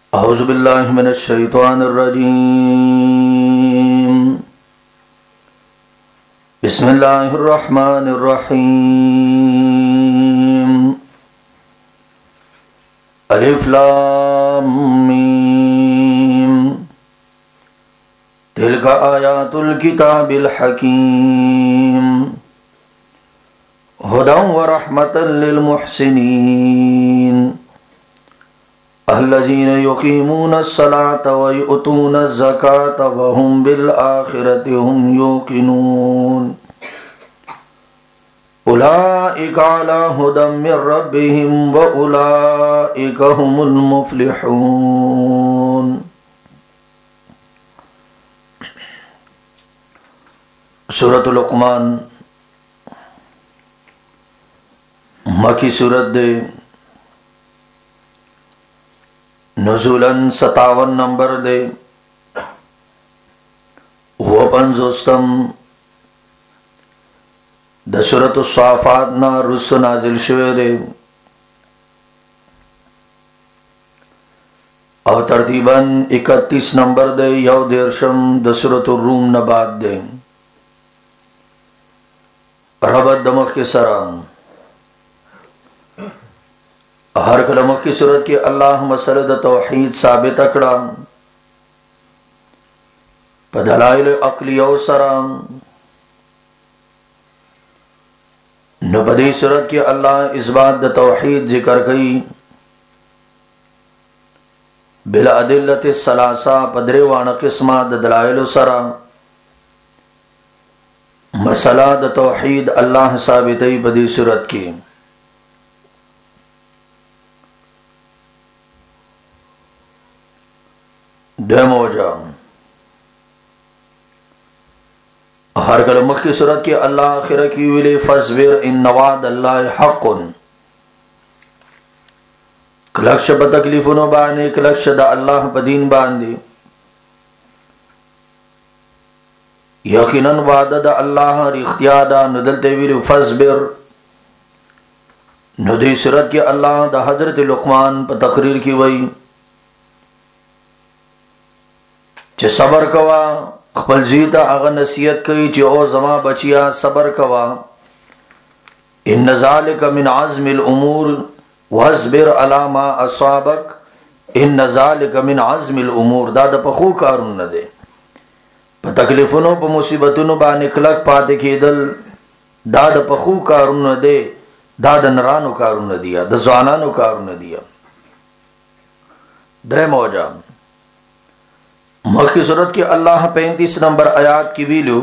अऊज़ु बिल्लाहि मिनश शैतानिर रजीम। बिस्मिल्लाहिर रहमानिर रहीम। अलिफ लाम मीम। तिल्का आयातुल किताबिल हकीम। हुदन व रहमतल लिल मुहसिनीन। अल्लज़ीना युक़ीमूनस सलाता व यु'तूनज़ ज़काता व हुम बिल आखिरति हुम युक़िनून। उलाइका अला हुदम मिर रब्बिहिम व उलाइका हुमुल मुफ़्लिहून। सूरतुल लुक़मान मक्की सूरत दे नुज़ूलन 57 नंबर दे वो पंजोस्तम द सूरतुस साफ़ात ना रुस नाजिल शुवे दे और तरतीबन 31 नंबर दे यव देरशम द सूरतुर रूम नबाद दे रबत दमक के सराम हर कलम की सूरत के अल्लाह मसरद तौहीद साबित अकड़ा पदलाइल अक्लियो सराम नबदी सूरत के अल्लाह इस बात द तौहीद जिक्र गई बिला अदिल्लत सलासा पदरे वान किस्मा द दलाइल सरा मसला द तौहीद अल्लाह साबित बदी सूरत की डेमोजा हर कलम की सूरत के अल्लाह आखिर की विले फस्बिर इन नवाद अल्लाह हक़्क़ुन कलक्ष बतकलीफुनो बाने कलक्ष दा अल्लाह बदीन बांदे यकीनन वादा दा अल्लाह इख्तियादा नदलते विले फस्बिर नदी सूरत के अल्लाह दा हजरत लुक़मान पर तकरीर की वही चे सबर कवा खपल जीता अगर नसीहत कई चे ओ जमा बचिया सबर कवा इन ज़ालिका मिन अज़्मिल उमूर वस्बिर अला मा असाबक इन ज़ालिका मिन अज़्मिल उमूर दादा पखू कारुन न दे प तकलीफुनो प मुसीबतुनो बा निकलक पाते केदल दादा पखू कारुन न दे दादा नरानो कारुन न दिया द ज़वानानो कारुन न दिया दे मौजा मक्की सूरत के अल्लाह 35 नंबर आयात की वीलू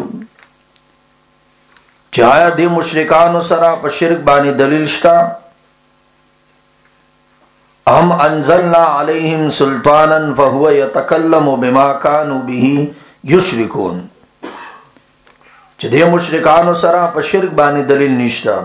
चाया दे मुशरिकानो सरा पर शिरक बानी दलील शता हम अंज़लना अलैहिम सुल्तानन फहुवा यतकल्लमु बिमा कानू बिही युश्रिकून चदे मुशरिकानो सरा पर शिरक बानी दलील निश्ता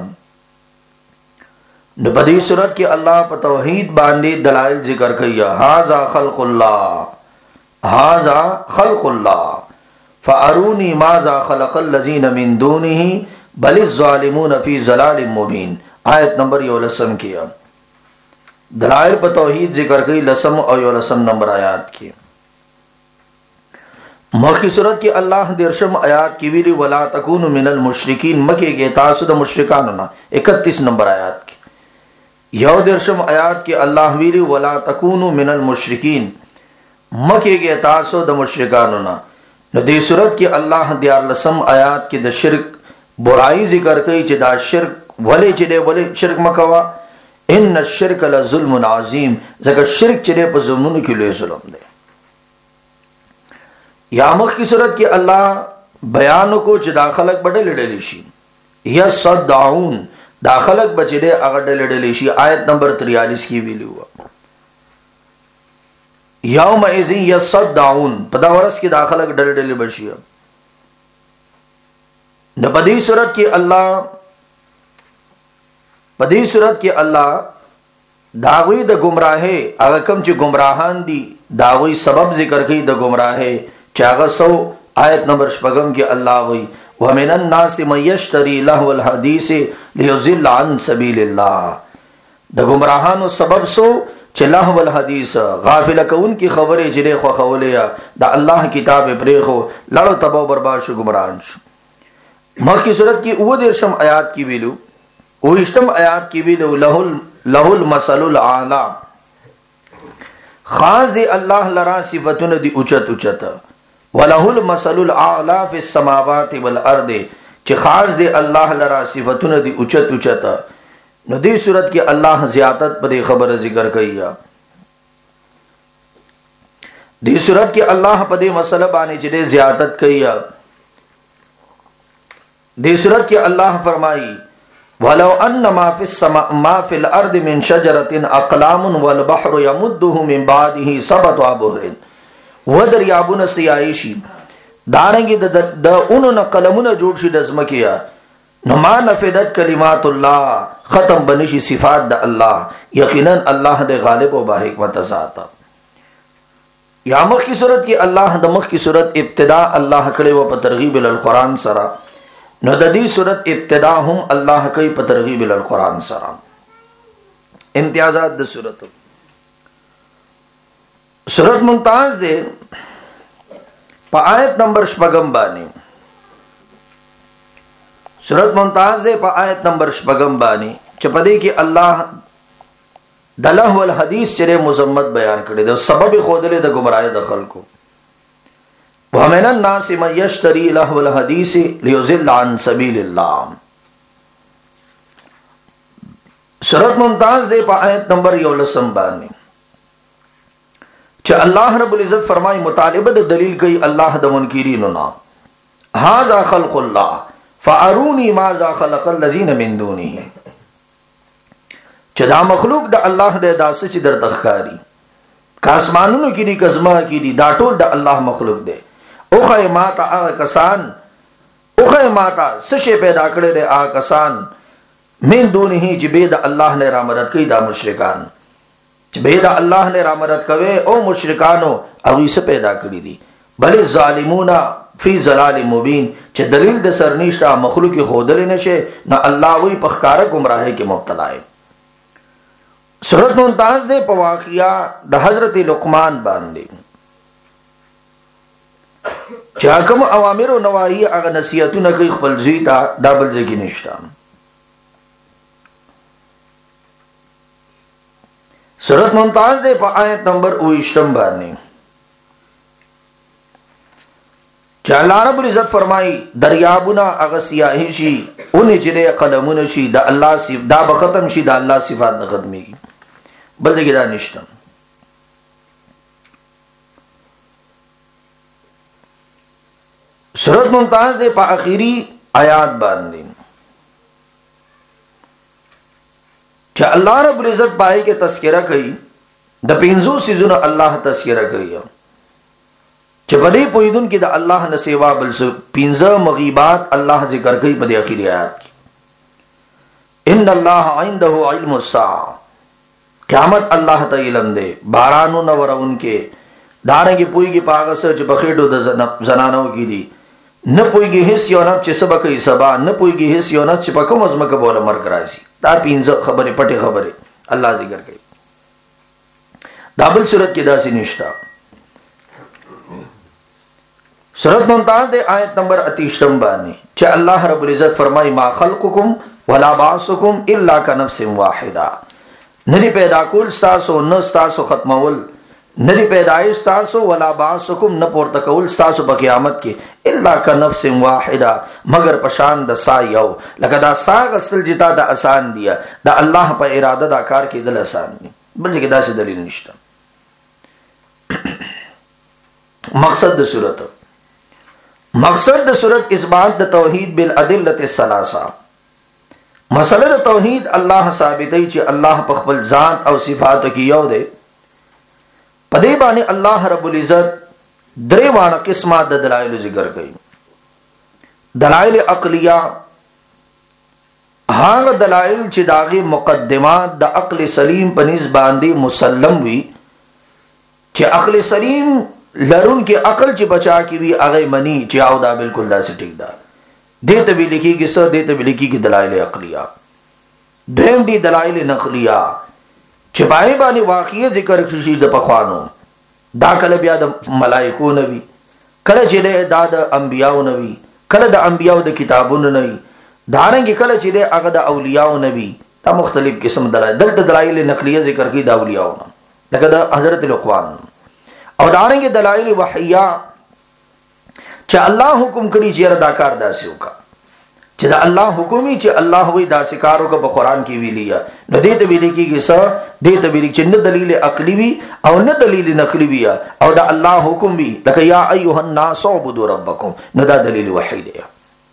नबदी सूरत के अल्लाह पर तौहीद बानी दलाइल जिक्र किया हाज़ा खल्क़ुल्लाह हाज़ा खल्क़ुल्लाह फ़अरूनी माज़ा खलक़ल्लज़ीन मिन दूनिही बलिज़्ज़ालिमून फ़ी ज़लालिम मुबीन। आयत नंबर 11 किया दलाइल पर तौहीद जिक्र की लसम और 11 नंबर आयात की मक्की सूरत की अल्लाह देरशम आयात की वीली वला तकूनु मिनल मुशरिकीन मके के तासुद मुशरिकान ना 31 नंबर आयात की यव देरशम आयात की अल्लाह वीली वला तकूनु मिनल मुशरिकीन मके के तासो द मुशरिकानुना नदी सूरत की अल्लाह दियार लसम आयात की द शिरक बुराई जिक्र कई चिदा शिरक वले चिदे वले शिरक मकवा इन शिरक ल जुल्मुन अजीम जगह शिरक चिदे पर जुल्मुन की ले जुल्म दे यामक की सूरत की अल्लाह बयान को चिदा खलक बडे लडेलिशी या सद्दाउन दाखलक बचिदे अगर डलेलिशी आयत नंबर 43 की भी हुआ यौम इज़िन यस्सद्दाउन पदा वरस की दाखलक डल डली बशिया न पदी सूरत की अल्लाह दावी द गुमराहे अगर कम ची गुमराहान दी दावी सबब जिक्र की द गुमराहे चागा सौ आयत नंबर 5 की अल्लाह वही व मिनन नासि मन यश्तरी लहवल हदीस लियुज़िल्ल अन सबीलिल्लाह द गुमराहानो सबब सो چې لهو الحدیث غافل کون کی خبره چې خو خولیا د الله کتاب پرې خو لړو تباہ برباد شو گمراهان شو. مخکې صورت کې او درشم آیات کې ویلو او اشتم آیات کې ویلو له المثل الاعلى خاص دی الله لرا صفاتونه دی اوچت اوچت وله المثل الاعلى فی السماوات والارض چې خاص دی الله لرا صفاتونه دی اوچت اوچت. نو دی صورت کې الله زیادت په خبره ذکر کوي. دی صورت کې الله په دې مسله باندې چې زیادت کوي. دی صورت کې الله فرمایي ولو ان ما في السماء ما في الارض من شجره اقلام والبحر يمده من بعده سبعه ابحر ودریابون سیایشی دارنګي د اونو قلمونه جوړ شي د زمکیا نو ما نفدت کلمات الله ختم بنشي صفات د الله. یقینا الله د غالب او با حکمت ذات. یا مخ کی صورت کې الله د مخ کی صورت ابتدا الله کړي و په ترغیب ال قران سره. نو د دې صورت ابتدا هم الله کوي په ترغیب ال قران سره. امتیازات د صورت صورت ممتاز ده په آیت نمبر 6 باندې. صورت ممتاز ده په آیت نمبر 6 باندې چې په دې کې الله د لهو الحدیث چره مذمت بیان کړی ده سبب خودله د گمراهی د خلکو. ومن الناس من يشتري لهو الحديث ليضل عن سبيل الله. صورت ممتاز دے پا آیت نمبر 11 باندې چې الله رب العزت فرمای مطالبه د دلیل کوي الله د منکرینو نا هاذا خلق الله فاروني ماذا خلق الذين من دونه. چې دا مخلوق د الله د داسه چې در تخکاری کاسمانونو کې دي کزما کې دي دا ټول د الله مخلوق دی. اوخه ماتا هغه کسان اوخه ماتا سشه پیدا کړي دي هغه کسان من دونه چې به د الله نه را مدد کوي. دا مشرکان چې به د الله نه را مدد کوي او مشرکانو هغه څه پیدا کړی دي. بل ظالمون فی ضلال مبین چې دلیل د سرنیشته مخلوق خودل نشه نه الله وی پخکار گمراهی کې مبتلا ہے. سورۃ ممتاز ده په واقعیا د حضرت لقمان باندې چې کوم اوامر او نواهی هغه نصیحتونه کوي خپل ځی ته دا بل ځای کې نشته. سورۃ ممتاز ده په آیت نمبر 28 باندې چې الله رب العزت فرمایي دریابونه هغه سیاهی شي اونې چې قلمونه شي د الله صف دا به ختم شي د الله صفات نه ختميږي بل ځای کې دا نشته. سورۃ ممتاز دے پا اخیری آیات باندې چې الله رب العزت پای کې تذکرہ کوي د پنځو سيزونو الله تذکرہ کوي چې بدی پویدون کې د الله نه سیوا بل پنځه مغیبات الله ذکر کوي په دې اخیری آیات کې. ان الله عنده علم الساعه قیامت الله ته علم دی بارانو نو ورون کې دانګي پویږي پاغه چې بخېټو د زنانو کې دي نه پویږي هیڅ یو نه چې سبا کوي سبا نه پویږي هیڅ یو نه چې په کوم ازمکه بوله مرګ راځي. دا پنځه خبره پټه خبره الله ذکر کوي. دابل صورت کې داسې نشتا. سورۃ ممتاز دے آیت نمبر 28 باندې چې الله رب العزت فرمای ما خلقکم ولا بعثکم الا كنفس واحده. ندی پیدا کول تاسو نو تاسو ختمول ندی پیدائش تاسو ولا بعثکم نہ پورته کول تاسو په قیامت کې الا كنفس واحده مگر پشان د سا یو لکه دا سا اصل جتا د آسان دیا دا الله په اراده دا کار کې دل آسان دي بل کې دا څه دلیل نشته. مقصد د صورت اثبات د توحید بالادله الثلاثه. مسله د توحید الله ثابتای چې الله په خپل ذات او صفات کې یو دی. پدې باندې الله رب العزت درې وانه قسمه د دلایل ذکر کړي. دلایل عقلیه هغه دلایل چې داغه مقدمات د عقل سلیم په نسبت باندې مسلم وي چې عقل سلیم لرون کې عقل چې بچا کی وی هغه منی چې او دا بالکل دا سټیک دا دته وی لیکي کې څه دته وی لیکي کې دلایل عقلیه. دویم دي دلایل نقلیه چې پای باندې واقعي ذکر شي د پخوانو، دا کله بیا د ملائکو نوي، کله چې دا د انبیاو نوي، کله د انبیاو د کتابونو نوي، دارنګ کله چې هغه د اولیاءو نوي. دا مختلف قسم دلایل، دلته دلایل نقلیه ذکر کی د اولیاءو نه، لکه د حضرت لقمان، او دارنګ دلایل وحیه چې الله حکم کړی چې دا کار داسې وکړه، چې دا الله حکومي چې الله وی داسې کارو کو په قران کې ویلی یا نو دې ته ویل کېږي څه، دې ته ویل چې نه دلیل عقلی وی او نه دلیل نقلی وی او دا الله حکم وی، لکه یا ایها الناس اعبدوا ربکم، نو دا دلیل وحی دی.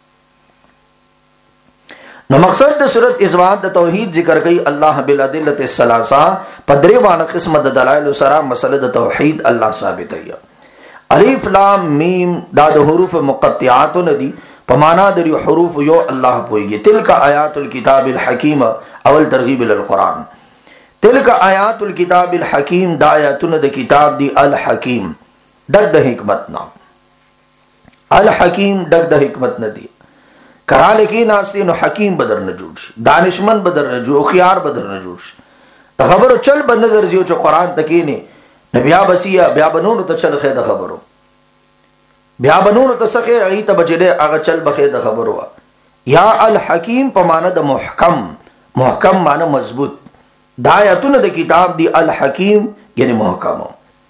نو مقصد د سورۃ اثبات د توحید ذکر کوي الله بالادله الثلاثه، په درې باندې قسمه د دلایل سره مسله د توحید الله ثابت دی. الف لام میم دا د حروف مقطعات ندي، په معنا د حروف یو الله پويږي. تلک آیات الكتاب الحکیم، اول ترغیب ال القران. تلک آیات الكتاب الحکیم، دا آیاتونه د کتاب دی الحکیم، دغ د حکمت نام. الحکیم دغ د حکمت ندی. کراله کې ناسي نو حکیم بدر نه جوړ شي، دانشمن بدر نه جوړ، خيار بدر نه جوړ شي. خبرو چل بند درځي چې قران تکې نه بیا بسیا بیا بنونو ته چل خې د خبرو، بیا بنونو ته سخه ای ته بچډه هغه چل بخې د خبرو. یا الحکیم په معنا د محکم، محکم معنا مضبوط. دا آیاتونه د کتاب دی الحکیم یعنی محکم.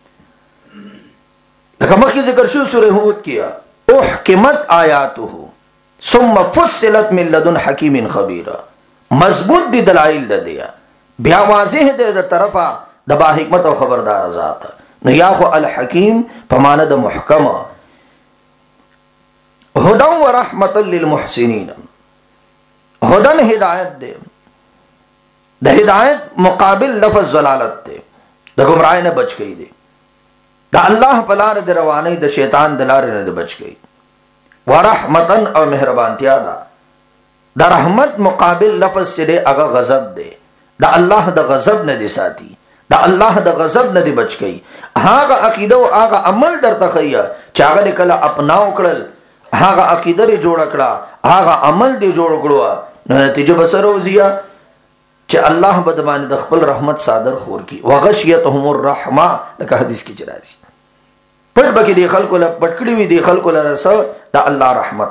لکه مخکې ذکر شو سورہ هود کې احکمت آیاته ثم فصلت من لدن حکیم خبیر، مضبوط دی دلائل د دیا، بیا واضح دی د طرفه د با حکمت او خبردار ذات. نو یا خو الحکیم په معنا د محکم. هدى ورحمت للمحسنین، هدن ہدایت دے، د ہدایت مقابل لفظ ضلالت دے، د گمراہی نے بچ گئی دے، دا اللہ پلار د روانی د شیطان دلار نے بچ گئی. ورحمتن او مہربانتیا دا، دا رحمت مقابل لفظ سے دے اگا غضب دے، دا اللہ دا غضب نے دے ساتھی، دا اللہ دا غضب نے دے بچ گئی. آگا عقیدہ و آگا عمل در تخیہ چاگا دے کلا اپناو کرل، آگا عقیدہ دے جوڑ کڑا، آگا عمل دے جوڑ کڑوا، نتیجہ بسر روزیا چا اللہ بدبانی دا خپل رحمت صادر خور کی. وغشیتهم الرحمہ لکہ حدیث کی چرازی پٹ بکی دی خلقو پٹکڑی وی دی خلقو لرسو دا اللہ رحمت.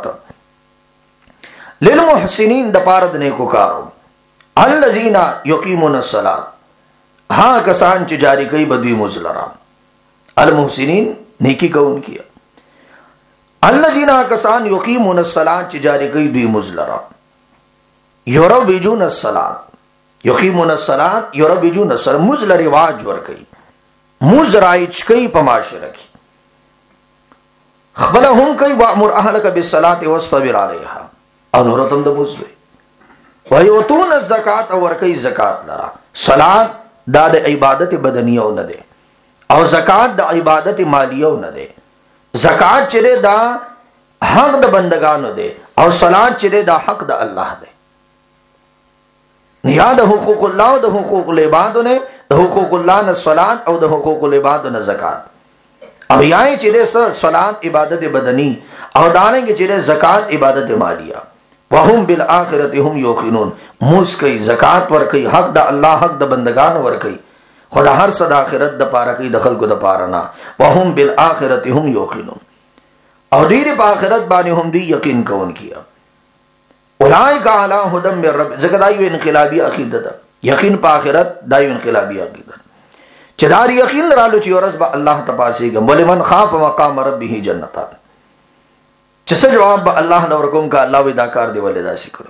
للمحسنین دا پارد نیکو کارو، الذین یقیمون الصلاة، ہاں کسان چی جاری کئی بدوی مزلرام. المحسنین نیکی کون کیا، الذین کسان یقیمون الصلاة چی جاری کئی دوی مزلرام. یربجون الصلاة، یقیمون الصلاة یربجون الصلاة، مزل رواج ورکی، مزرائچ کئی پماش رکی. خبلهم کئی وامر اہلک بالصلاة واصطبر علیہا، انورتم دا مزل. ویوتون الزکاة ورکی زکاة لرا. صلاة دا دا عبادت بدنیو ندے، او زکاة دا عبادت مالیو ندے. زکاة چرے دا حق دا بندگانو دے، او صلاة چرے دا حق دا اللہ دے. یا دا حقوق اللہ و دا حقوق العبادو نے، دا حقوق اللہ نا صلاة او دا حقوق العبادو نا زکاة. اب یہاں چرے صلاة عبادت بدنی، او دانے کے چرے زکاة عبادت مالیہ. وهم بالآخرت هم یوقنون، موس کئی زکاة ورکی، حق دا اللہ حق دا بندگان ورکی، خدا ہر صد آخرت دا پارکی دخل کو دا پارنا. وهم بالآخرت هم یوقنون، او دیر پا آخرت بانی هم دی یقین کون کیا. اولائک علی ھدی من رب، ذکر دایو انقلابی عقیدت، یقین پا آخرت دایو انقلابی عقیدت. چدار یقین رالو چی ورز با اللہ تپاسی گم، ولمن خاف مقام ربه جنتان. چس جواب با اللہ نورکم کا اللہ وداکار دے والدہ سکرو.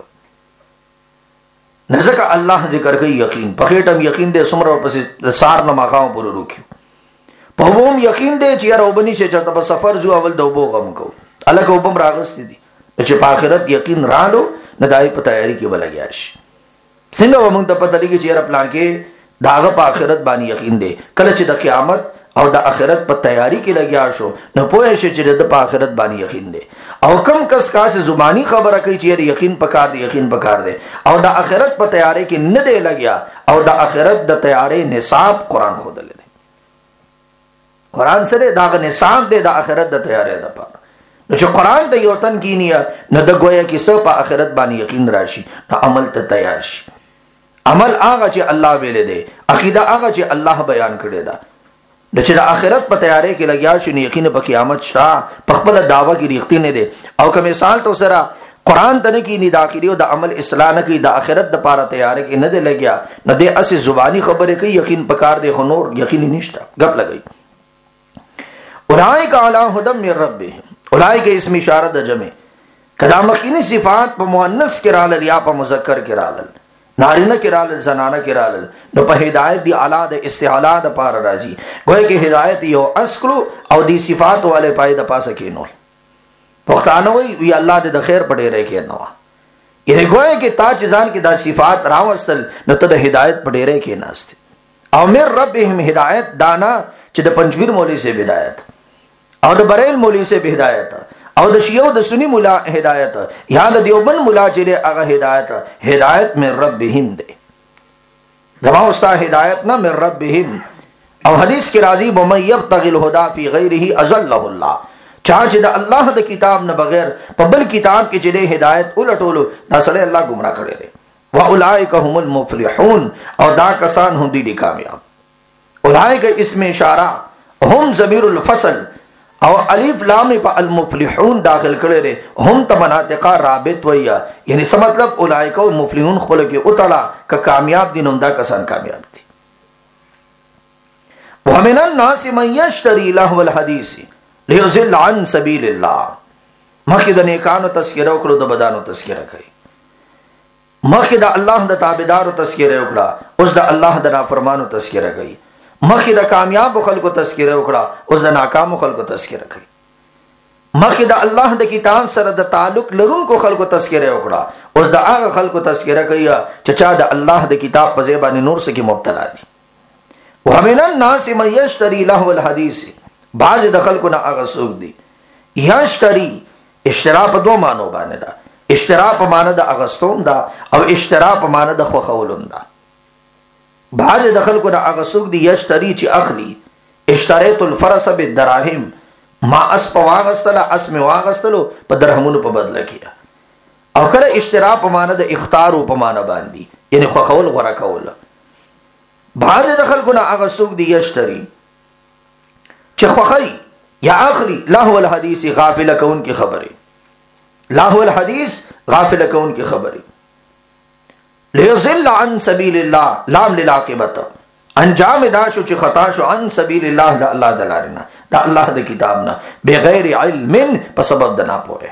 نزکا اللہ ذکر کئی یقین، پخیٹم یقین دے سمر اور پسی سار نماقاؤں پورو روکیو. پہوم یقین دے چی روبنی سے چرتا پا سفر جو اول دوبو غم کو، اللہ کا اوپم راغستی دی. چی پا آخرت یقین رالو ندائی پا تیاری کی بلا گیاش. سنگا و منگتا پتا لگی چی پلان کے داغا پا آخرت بانی یقین دے، کلچ دا قیامت او دا آخرت پا تیاری کی لگیا شو، نو پوئے چی دا پا آخرت بانی یقین دے. او کم کس کا سے زبانی خبر کئی چی یقین پکار دے، یقین پکار دے، او دا آخرت پا تیاری کی ندے لگیا، او دا آخرت دا تیاری نصاب قرآن خود لے دے. قرآن سے دے دا نصاب دے دا آخرت دا تیاری دا پا. نو چو قرآن دا یوتن کی نیا، نو دا گویا کی سو پا آخرت بانی یقین راشی، نو عمل تا تیار شی. عمل هغه چې الله ویل دی، عقیده هغه چې الله بیان کړی دا. د چې د آخرت په تیارې کې لګیا شي، یقین په قیامت شته، په خپل دعوه کې ریښتینی دی. او که مثال تو سره قرآن ته نه کینی داخلي او د عمل اصلاح نه کوي، د آخرت د پاره تیارې کې نه دی لګیا، نه دی اسې زبانی خبرې کوي، یقین پکار دی خو نور یقین نشته، غپ لګي. اولئک علی هدی من ربهم، اولئک اسم اشاره د جمع، کدا مخینی صفات په مؤنث کې رالل یا په مذکر کې رالل، نارینه کې رالل زنانه کې رالل، نو په هدایت دی اعلی د استعلا د پاره راځي. گویا کې هدایت یو اسکلو او دی صفات والے پای د پاسه کې نور پښتانه وی الله دې د خیر پډې رې کې نو یعنی گویا کې تا چې ځان کې دا صفات راوستل نو ته د هدایت پډې رې کې ناشته. او مر ربهم هدایت دانا چې د پنځپیر مولوی سے هدایت او د بریل مولوی سے هدایت او د شیعو د سنی مولا هدایت یا د دیوبند مولا چې هغه هدایت من ربهم دی. زما استا هدایت نه من ربهم. او حدیث کې راځي ومن یبتغي الهدى فی غیره اضله الله، چا چې د الله د کتاب نه بغیر په بل کتاب کې چې هدایت الټولو دا سره الله گمراه کړي دي. واولئک هم المفلحون، او دا کسان هم دي کامیاب. اولئک اسم اشاره، هم ضمیر الفصل او الف لام په المفلحون داخل کړي دي، هم تمناطقه رابط ویا، یعنی څه مطلب اولئک او مفلحون خپل کې اوتړه ک کامیاب دي، نو دا کسان کامیاب دي. ومن الناس من یشتری لهو الحدیث لیضل عن سبیل الله. مخکې د نیکانو تذکره وکړو، د بدانو تذکره کوي. مخکې د الله د تابعدارو تذکره وکړه، اوس د الله د نافرمانو تذکره کوي. مخکې د کامیاب خلکو تذکره وکړه، اوس د ناکامو خلکو تذکره کوي. مخکې د الله د کتاب سره د تعلق لرونکو خلکو تذکره وکړه، اوس د هغه خلکو تذکره کوي چې چا د الله د کتاب په ځای باندې نور څه کې مبتلا دي. ومن الناس من یشتری لهو الحدیث، بعض د خلکو نه هغه څوک دي یشتری، اشترا په دوه معنی باندې ده، اشترا په معنی د اغستون ده او اشترا په معنی د خوخولون ده. بعض د خلکو نه هغه څوک دي یشتری چې اخلي، اشتریت الفرس بالدراهم، ما اس په واغستله، اس می واغستلو په درهمونو په بدله کیا. او کله اشترا په معنی د اختارو په معنی باندې، یعنی خوخول غوړه کول. بعض د خلکو نه هغه څوک دي یشتری چې خوخی یا اخلی لهو الحدیث، غافل کون کی خبره، لهو الحدیث غافل کون کی خبره. لیضل عن سبیل الله، لام للعاقبت، انجام دا شو چې خطا شو، عن سبیل الله دا الله دلارنا، دا الله د کتاب نه، بغیر علم، په سبب د ناپوهه.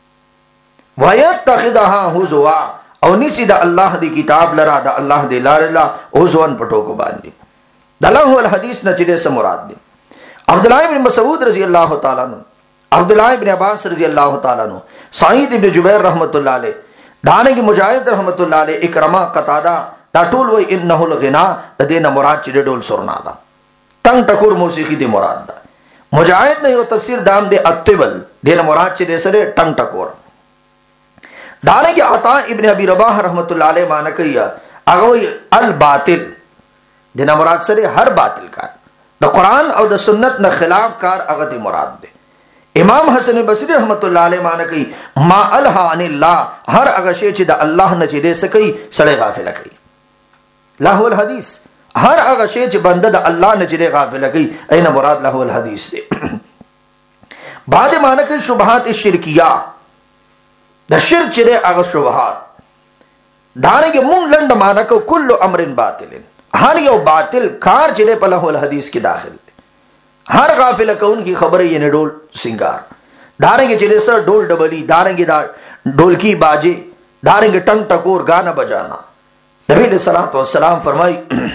ويتخذها هزوا، او نسی دا الله دی کتاب لرا، دا الله دی لارلا هزوان پټو کو باندې. دا لهو الحدیث نه چې څه مراد دی. عبداللہ ابن مسعود رضی اللہ تعالیٰ عنہ، عبداللہ ابن عباس رضی اللہ تعالیٰ عنہ، سعید ابن جبیر رحمت اللہ علیہ، دانے کی مجاہد رحمت اللہ علیہ، اکرمہ قتادہ، دا ټول وی انه الغنا، د دینه مراد چې ډول سرنا دا ټنګ ټکور موسیقي دی مراد دا. مجاہد نے یو تفسیر دام دے اتبل، دینه مراد چې دې سره ټنګ ټکور. دانے کی عطا ابن ابی رباح رحمت اللہ علیہ معنی کیا، هغه وی الباطل، دینه مراد سره هر باطل کا، د قرآن او د سنت نه خلاف کار هغه دی مراد دی. امام حسن بصری رحمت الله علیه معنی کوي ما الها عن الله، هر هغه شی چې د الله نه چې دې سکی سړی غافل کوي. لهو الحدیث، هر هغه شی چې بنده د الله نه چې غافل کوي، اینه مراد لهو الحدیث دی. بعد معنی کوي شبهات الشرکیه، د شرک چې هغه شبهات. دانګه مون لند معنی کو کل امر باطل، ہر یو باطل کار چلے په لهو الحدیث کې داخل دی. ہر غافل کون کی خبر یہ نے ڈول سنگار، دارنگے چلے سر ڈول ڈبلی، دارنگے ڈول کی باجے، دارنگے ٹنگ ٹکور گانا بجانا. نبی علیہ الصلوۃ والسلام فرمائی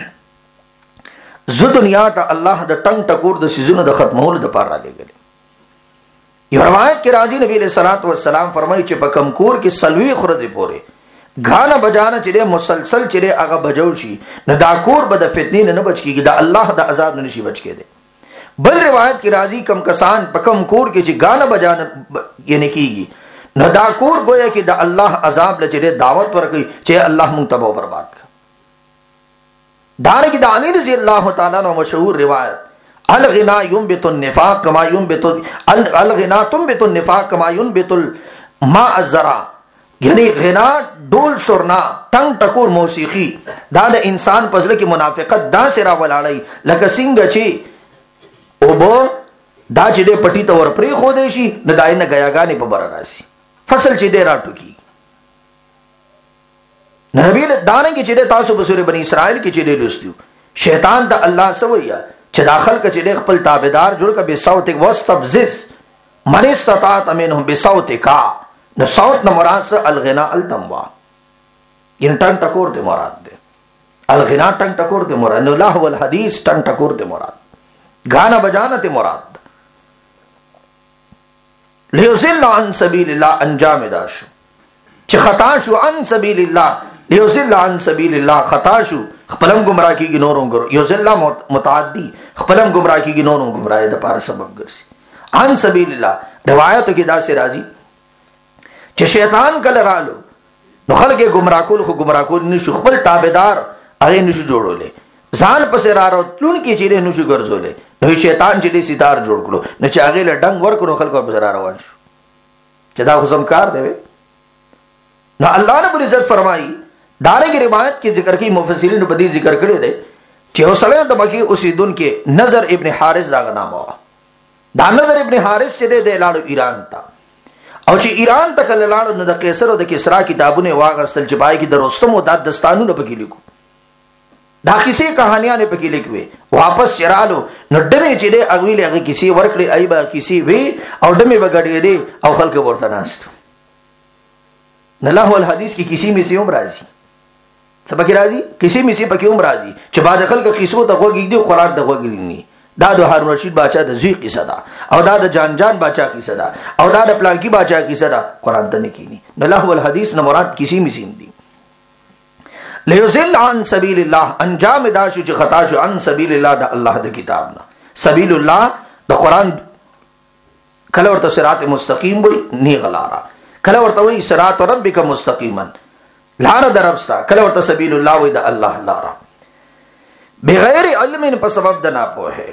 ز دنیا تا اللہ دا ٹنگ ٹکور دا سيزونو د ختمول د پاره لګل. یو روایت کې راځي نبی علیہ الصلوۃ والسلام فرمائی چې په کم کور کې سلوي خورځي پوره غانا بجانا چلے مسلسل چلے آگا بجو شي، نہ دا کور بد فتنی نہ بچ کی، دا اللہ دا عذاب نشي بچ کے دے. بل روایت کی راضی کم کسان پکم کور کے چی گانا بجانا یعنی کیگی، نہ دا کور گویا کہ دا اللہ عذاب لچلے دعوت ورکی چے اللہ منتبہ برباد کا. دارے کی دا علی رضی اللہ تعالیٰ عنہ مشہور روایت، الغنا ينبت النفاق کما ينبت الغنا تنبت النفاق کما ينبت الماء الزرع، یعنی غنا ډول سرنا ټنګ ټکور موسیقي دا د انسان پزله کې منافقت دا سره ولاړی لکه څنګه چې او بو دا چې دې پټی ته ور پرې خو دې شي نه دای نه غیاګانې په بر راشي فصل چې دې راټو کی نبی له دانګ چې تاسو په سورې بنی اسرائیل کې چې دې لستیو شیطان ته الله سویا چې داخل کې چې خپل تابعدار جوړ ک به صوت واستبزز من استطاعت منهم بصوتک نو صوت نه مراد الغنا التموا ین ټنګ ټکور دې مراد دې الغنا ټنګ ټکور دې مراد نو الله والحدیث ټنګ ټکور دې مراد غانا بجانا ته مراد لیضل عن سبیل الله انجام داش چې خطا شو عن سبیل الله لیضل عن سبیل الله خطا شو خپلم گمراه کیږي نورم ګرو یضل متعدی خپلم گمراه کیږي نورم گمراه د پاره سبب ګرځي عن سبیل الله روایتو کې دا سي راځي چې شیطان کله رالو نو خلک گمراه کول خو گمراه کول نشو خپل تابعدار هغه نشو جوړولې ځان پسې رارو تلون کې چیرې نشو ګرځولې نو شیطان چې دې ستار جوړ کړو نو چې هغه له ډنګ ورکړو خلکو په زرا روان شو چې دا خصم کار دی نو الله رب العزت فرمایي دارنګ روایت کې ذکر کوي مفسرین په دې ذکر کړی دی چې اوسله د مکی اوسیدونکو نظر ابن حارث دا نام و دا نظر ابن حارث چې د لاړو ایران ته او چې ایران ته کله لاړو نو د قیصر او د کسرا کتابونه واغستل چې پای کې د رستم او د دستانونو په کې لیکو دا کیسې کہانیاں نه پکې لیکوي واپس چرالو نو ډمه چې دې اغویل هغه کیسې ورکړي ایبا کیسې وی او ډمه بغړې دې او خلک ورته ناست نه الله والحدیث کی کیسې می سي عمر راځي سبا کی راځي کیسې می سي پکې عمر راځي چې بعد خلک کیسو ته وګړي دې خوراک د وګړي ني دا د هارون رشید بادشاہ د زوی قصه ده او دا د جان جان بادشاہ قصه ده او دا د پلانکی بادشاہ قصه ده قران ته نه کینی نه الله والحدیث نه مراد کیسې می سي دي لیضل عن سبیل الله انجام دا شو چې خطا شو عن سبیل الله دا الله د کتاب نه سبیل الله د قران کله ورته صراط مستقیم وي نی غلارا کله ورته وي صراط ربک مستقیما لار دربستا کله ورته سبیل الله وي د الله لارا بغیر علم په سبب د نه پوهه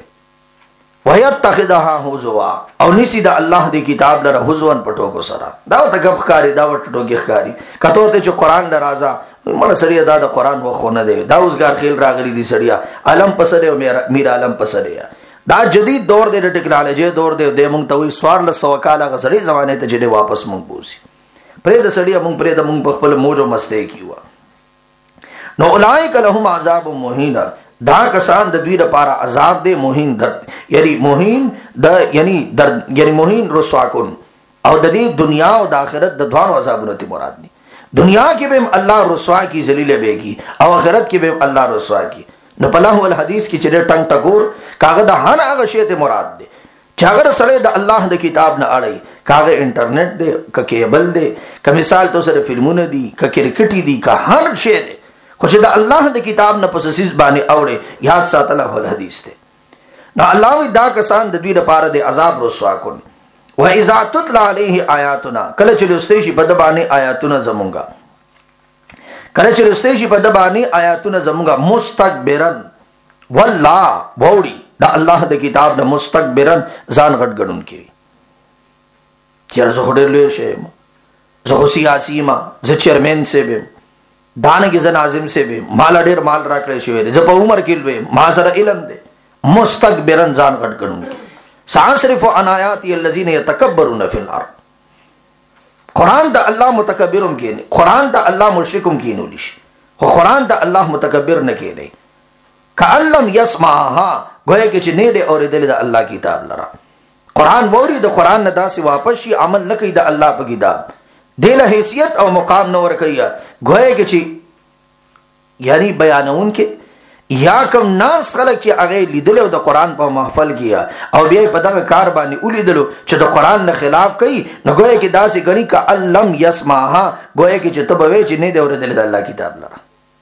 ويتخذها هزوا او نسی د الله دی کتاب لره هزوان پټو کو سره دا ته غفخاری دا ورټو غخاری کته ته چې قران درازا مړه سړی دا د قران وخونه دی دا اوسګار خیل راغلی دی سړیا علم پسره او میر علم پسره دا جدید دور دی د ټیکنالوژي دور دی د مونږ ته وی سوار له سوکاله غسړی زمانه ته جدي واپس مونږ بوزي پرې د سړیا مونږ پرې د مونږ په خپل موجو مسته کیوا نو اولایک لهم عذاب مهین دا کسان د دوی لپاره عذاب دی مهین درد یعنی مهین د یعنی مهین رسوا کن او د دې دنیا او د آخرت د دوه عذابونو ته مراد دي دنیا کې به الله رسوا کی ذلیل به کی او آخرت کې به الله رسوا کی نو په الله والحدیث کې چې ټنګ ټکور کاغه د هغه شی ته مراد دي چې اگر سره د الله د کتاب نه اړي کاغه انټرنیټ دی ک کیبل دی ک مثال تو سره فلمونه دي ک کرکټي دي ک هر شی دی خو چې د الله د کتاب نه پسسیز باندې اوړي یاد ساتل هو حدیث ته نو الله وی دا کسان د دوی لپاره د عذاب رسوا کون و اذا تتلى عليه آیاتنا کله چې لسته شي په د باندې آیاتونه زمونږه کله چې لسته شي په د باندې آیاتونه زمونږه مستكبرن والله ووري دا الله د کتاب د مستكبرن ځان غټ غډون کی چې زه هډر لې شه زه سیاسي ما زه چیرمن سه به دانګ زن اعظم سے به مال ډیر مال راکړې شوی زه په عمر کې لوي ما سره علم دی مستكبرن ځان غټ غډون سانصرف عن آیاتی الذین یتکبرون فی الارض قرآن دا اللہ متکبرم کینے قرآن دا اللہ مشرکم کینو لیش قرآن دا اللہ متکبر نکینے کألم یسمعها گوئے کہ چنے دے اور دل دا اللہ کتاب لرا قرآن بوری دا قرآن ندا سی واپس شی عمل نکی دا اللہ پا کتاب دل حیثیت او مقام نور کیا گوئے کہ چی یعنی بیانون کے یا کم ناس خلق چې هغه لیدلو د قران په محفل کیا او بیا په دغه کار باندې ولیدلو چې د قران نه خلاف کوي نو ګویا کې داسې غني کا علم يسمعها گویا کې چې تبوي چې نه دی اورېدل د الله کتاب لره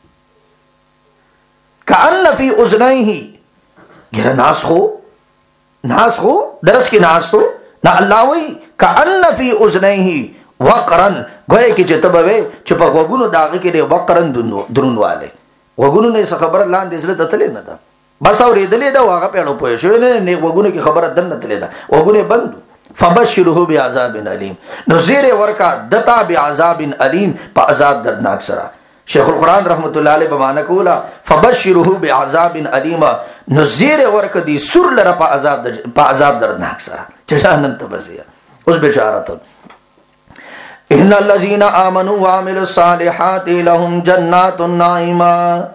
کأن فی اذنیه ګره ناس خو درس کې ناس تو نه الله وی کأن فی اذنیه وقرن گویا کې چې تبوي چې په وګونو داغه کې دی وقرن درونواله وګونو نه خبر لاندې زړه دتلې نه ده بس اورېدلې ده واغه پیړو پوه شو نه وګونو کې خبره دن نتلې ده وګونه بند فبشره بعذاب علیم، نو زیر ورکا دتا بعذاب علیم، پا عذاب دردناک سرا. شیخ القرآن رحمت اللہ علیہ بمانا کولا فبشره بعذاب علیم، نو زیر ورکا دی سر لرا پا عذاب دردناک سرا جہنم تبسیا اس بیچارتا. ان الذین آمنوا وعملوا الصالحات لهم جنات النعیمہ،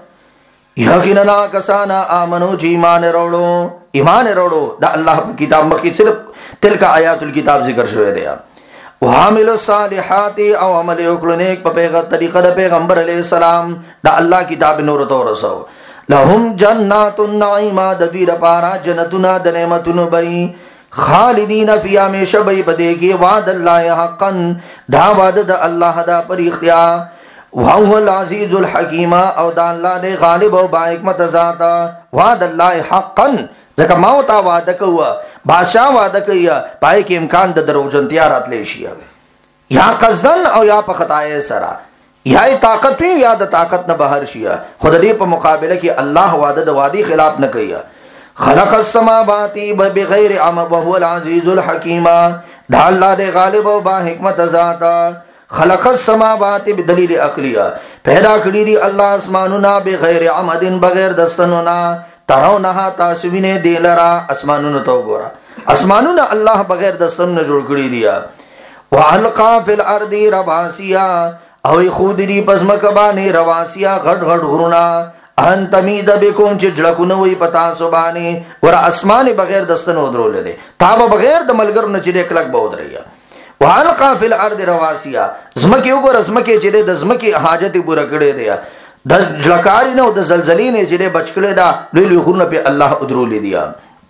یقینا کسانا آمنو چی ایمان روڑو دا اللہ کتاب مکی صرف تلک آیات الکتاب ذکر شوئے دیا. وعمل الصالحات او عمل اکلو نیک پا طریقہ دا پیغمبر علیہ السلام دا اللہ کتاب نور تو رسو. لهم جنات النعیمہ ددویر پارا جنتنا دنعمتن بئی، خالدین فی ہمیشہ بئی بدے گی، وعد اللہ حقا دا وعد دا اللہ دا پر اختیار، وَهُوَ الْعَزِيزُ الْحَكِيمَ او دا اللہ دے غالب و با حکمت ذاتا. وعد اللہ حقا ذکر موتا وعدہ کوا، بادشاہ وعدہ کیا، پائے کے امکان دا دروجنتیا رات لے شیا یا قصدن او یا پا خطائے سرا، یا طاقت بھی یا دا طاقت نہ بہر شیا. خود دی پا مقابلہ کی اللہ وعدہ دا وعدی خلاف نہ کیا. خلق السماوات بغیر عمد وهو العزیز الحکیم، دا اللہ دے غالب و با حکمت ذاتا. خلق السماوات بدلیل عقلیہ، پیدا کری دی اللہ اسمانونا بغیر عمد بغیر دستنونا، ترونہا تاسوینے دیلرا اسمانونا تو گورا، اسمانونا اللہ بغیر دستنونا جوڑ کری دیا. وَعَلْقَا فِي الْأَرْضِ رَوَاسِيَا، اوی خود دی پزمکبانی رواسیا غٹ غٹ غرونا، ان تمید بکم چی جڑکنوی پتا سبانی، ورا اسمان بغیر دستنو درو لے دے، تابا بغیر دملگر نچلے کلک باود رہیا. وَعَلْقَا فِي الْأَرْضِ رَوَاسِيَا، زمکی اوگر زمکی چلے دا زمکی حاجتی پورا کڑے دیا، دا جلکاری نو دا زلزلینے چلے بچکلے دا لیلی خورن پہ اللہ ادرو لے دیا.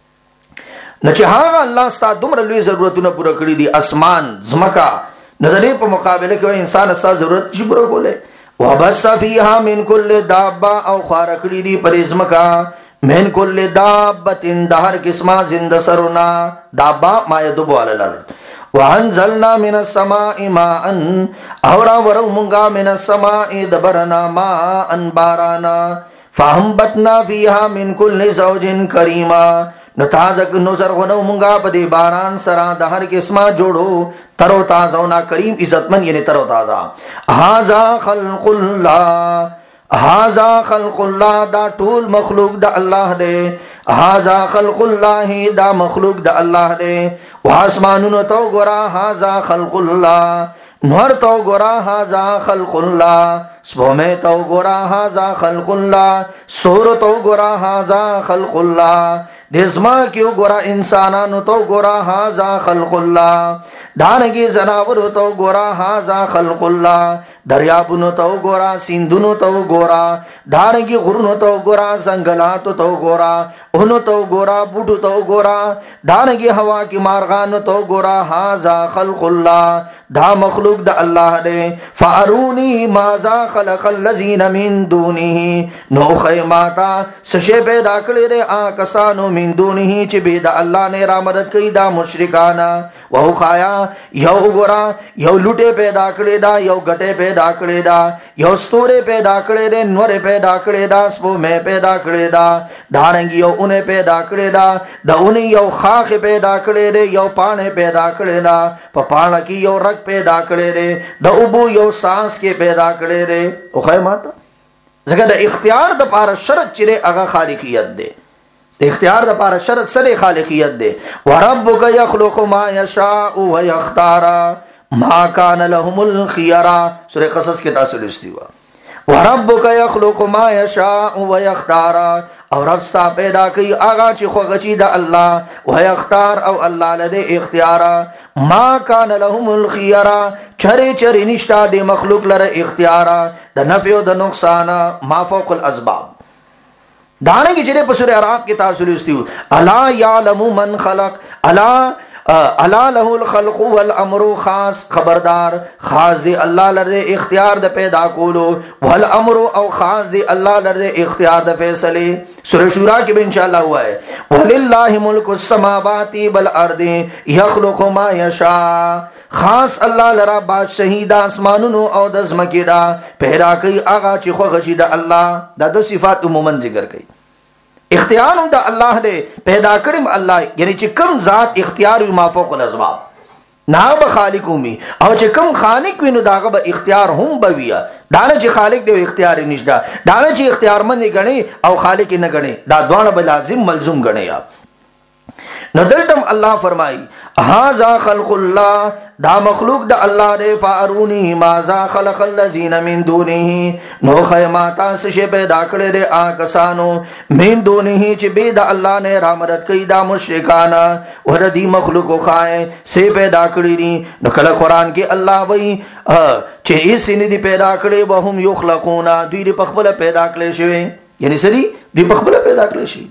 نچے ہاں اللہ ستا دمر لوی ضرورتوں پورا کڑی دی، اسمان زمکا نظرے پہ مقابلے کہ انسان استا ضرورت چی پورا کولے. وَبَسَّ فِيهَا مِن كُلِّ دَابَّةٍ او خارکڑی دی پر ازمکا، من کل دابت دہر قسمہ زند سرنا، دابا ما یدبو علی الارض. وَأَنزَلْنَا مِنَ السَّمَاءِ مَاءً، اورا ورو منگا من السماء دبرنا ماءً بارانا، فَأَنبَتْنَا فِيهَا مِن كُلِّ زَوْجٍ كَرِيمٍ، نتازک نظر غنو منگا پدی باران سرا دہر قسمہ جوڑو ترو تازونا کریم عزتمن یعنی ترو تازہ. هَذَا خَلْقُ اللَّهِ، هَذَا خَلْقُ اللَّهِ دا ٹول مخلوق دا اللہ دے، هَذَا خَلْقُ اللَّهِ دا مخلوق دا اللہ دے. واسمانون تو گورا هَذَا خَلْقُ اللَّهِ، نور تو گورا هَذَا خَلْقُ اللَّهِ، سبومے تو گورا هَذَا خَلْقُ اللَّهِ، سور تو گورا هَذَا خَلْقُ اللَّهِ، دزما کیوں گورا انسانانو تو گورا هَذَا خَلْقُ اللَّهِ، دانگی زناور تو گورا هَذَا خَلْقُ اللَّهِ، دریابونو تو گورا، سیندونو تو گورا، دانگی غرونو تو گورا، زنگلاتو تو گورا، انو تو گورا، بوٹو تو گورا، دانگی ہوا کی مارغانو تو گورا، هَذَا خَلْقُ اللَّهِ، دا مخلوق دا اللہ دے. فَأَرُونِي مَاذَا خَلَقَ الَّذِينَ مِن دُونِهِ، نو خیماتا سشے پیدا کرے دے آکسانو من دونہی چی بید اللہ نے را مدد کئی دا مشرکانا. وہو خایا یو گورا یو لوٹے پیدا کرے دا، یو گٹے پیدا کرے دا، یو ستورے پیدا کرے دے، نورے پیدا کرے دا، سپو میں پیدا کرے دا، دھارنگی یو انہیں پیدا کرے دا، دا انہیں یو خاک پیدا کرے دے، یو پانے پیدا کرے دا، پا پانا کی یو رگ پیدا کرے دے، دا ابو یو سانس کے پیدا کرے دے. او خیماتا زکر دا اختیار دا پارا شرط چرے اگا خالقیت دے، اختیار دا پارا شرط سر خالقیت دے. وَرَبُّكَ يَخْلُقُ مَا يَشَاءُ وَيَخْتَارَ مَا كَانَ لَهُمُ الْخِيَرَةُ، سورہ قصص کے تاثر استوا. وَرَبُّكَ يَخْلُقُ مَا يَشَاءُ وَيَخْتَارَ، اور رب ستا پیدا کی آغا چی خوغچی دا اللہ، وَيَخْتَار او اللہ لدے اختیارا، مَا كَانَ لَهُمُ الْخِيَرَةُ چرے چرے نشتا دے مخلوق لر اختیارا، دا نفع و دا نقصانا ما فوق الاسباب. دانے کی جنہیں پسور عراق کی تاثر استیو. الا یعلم من خلق، الا لہ الخلق والامر، خاص خبردار خاص دی اللہ لرد اختیار دا پیدا کولو، والامر او خاص دی اللہ لرد اختیار دا فیصلے. سورہ شورا کی بھی انشاءاللہ ہوا ہے. وَلِلَّهِ مُلْكُ السَّمَاوَاتِ وَالْأَرْضِ يَخْلُقُ مَا يَشَاءُ، خاص اللہ لرا بادشاہی دا اسمانونو او دزمکی دا پیدا کئی آغا چی خوغشی دا اللہ. دا دو صفات عموماً ذکر کئی. اختیار هم د الله دی، پیدا کړم الله، یعنی چې کوم ذات اختیار وي ما فوق الاسباب نه به خالق ومي، او چې کوم خالق وي نو داغه به اختیار هم به وي. دا نه چې خالق دی اختیار نشته، دا نه چې اختیارمند غني او خالق نه غني، دا دوه به لازم ملزوم غني. نو دلتم الله فرمایي هاذا خلق الله، دا مخلوق د الله دی. فارونی ماذا خلق الذين من دونه، نو خیماتا سشه پیدا کړی دی آکسانو من دونه چې به د الله نه را مدد کوي دا مشرکان وردی مخلوق خای سه پیدا کړی دي. نو کله قران کې الله وایي چې ایس نه دی پیدا کړی وهم یخلقون، دوی په خپل پیدا کړی شوی، یعنی سری دوی په خپل پیدا کړی شي،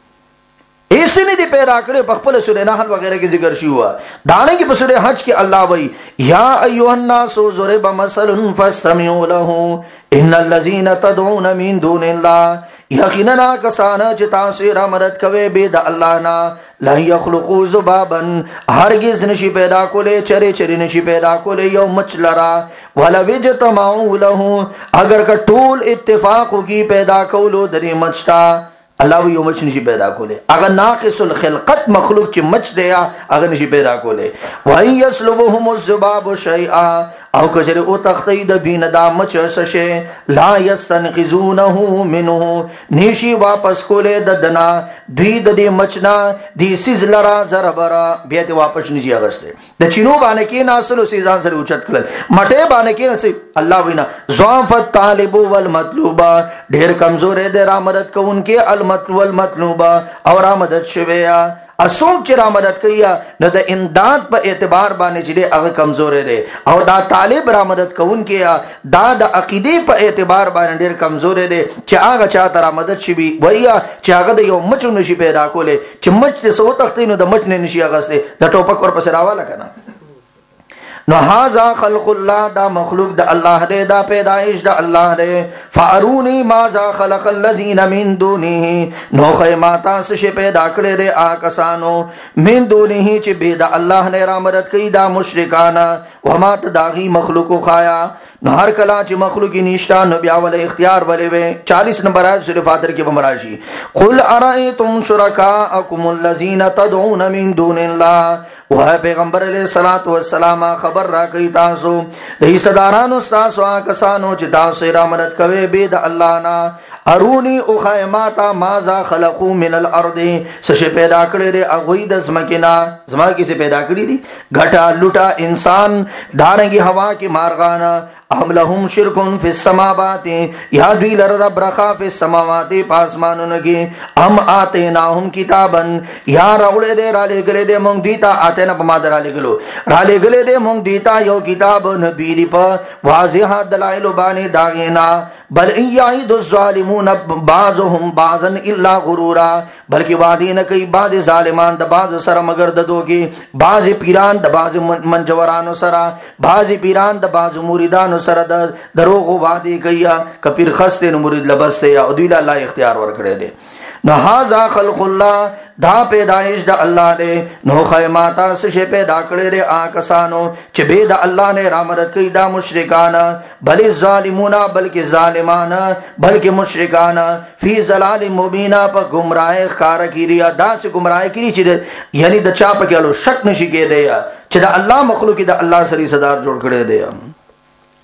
ایسے نے دی پیدا کرے بخپل سورہ نحل وغیرہ کی ذکر شی ہوا. دانے کی بسورہ حج کے اللہ وئی یا ایوہ الناس ضرب مثل فاستمعوا له ان الذين تدعون من دون الله، یقینا کسانا چې تاسو را مدد کوي به د الله نه، لا يخلقوا ذبابا، هرگز نشي پیدا کولې چره چره نشي پیدا کولې یو مچ لرا، ولا وجتمعوا له، اگر کا ټول اتفاق ہوگی پیدا کولو درې مچتا، الله وی مچ نشي پیدا کوله. اگر ناقص الخلقت مخلوق چې مچ دیا اگر نشي پیدا کوله. وای یسلبهم الذباب شیئا، او کجره او تختید بین دا مچ ششه، لا یستنقذونه منه، نشي واپس کوله د دنا دوی د دې مچنا دی سیز لرا زربرا بیا ته واپس نشي اغسته. د چینو باندې کې ناسلو سیزان سره اوچت کړل، مټه باندې کې نصیب الله وینا ضعف الطالب والمطلوب، ډیر کمزور دی را مدد کوونکې والمطلوبہ اور مدد شویا، اسوک چې را مدد کیا نو د امداد په اعتبار باندې چې هغه کمزور دی، او دا طالب را مدد کوون کیا دا د عقیده په اعتبار باندې ډیر کمزور دی چې هغه چا تر مدد شي ویا چې هغه د یو مچ نشي پیدا کوله، چې مچ ته سو تختینو د مچ نه نشي هغه سه د ټوپک ور پسې راواله کنه. نو هاذا خلق الله، دا مخلوق د الله دی، دا پیدائش د الله دی. فارونی ماذا خلق الذين من دونه، نو خیماتا سشه پیدا کړی دی آکسانو من دونه چې به د الله نه را مدد کوي دا مشرکان، وما تداغي مخلوق خایا. نو هر کلا چې مخلوق نشتا نو بیا ول اختیار ولې وي. 40 نمبر آیت سورہ فاتر کې بمراشی قل ارایتم شرکاءکم الذین تدعون من دون الله، وه پیغمبر علیہ الصلوۃ والسلام خبر را کوي تاسو دې صدارانو تاسو کسانو چې تاسو را مدد کوي به د الله نه. ارونی او خیماتا ماذا خلقو من الارض، سشه پیدا کړی دی اغوی د زمکینا، زمکه سے پیدا کړی دی غټا لوټا انسان دانګي هوا کې مارغانا. ام لهم شرکن فی السماوات، یا دوی لرد برخا فی السماوات پاسمانون کی. ام آتیناهم کتابا، یا راوڑے دے رالے گلے دے مونگ دیتا، آتینا پا مادر رالے گلو رالے گلے دے مونگ دیتا یو کتاب نبی دی پا واضح دلائل بانی داغینا. بل ان یعید الظالمون بعضهم بعضا الا غرورا، بلکہ وعدی نکی بعض ظالمان دا بعض سر مگر ددو کی، بعض پیران دا بعض منجورانو سرا، بعض پیران دا بعض موریدانو سره د دروغ وعده کیا، کپیر خسته نو مرید لبسته یا ادویل الله اختیار ور کړی دی. نو هاذا خلق الله، دا پیدائش د الله دی. نو خیماتا سشه پیدا کړی دی آکسانو چې به د الله نه را مدد کوي دا مشرکان. بل الظالمون، بلکې ظالمان، بلکې مشرکان فی ضلال مبین، په گمراه ښکار کیږي، دا څه گمراه کیږي چې یعنی د چا په کېلو شک نشي کېدی چې د الله مخلوق د الله سره صدر جوړ کړی دی.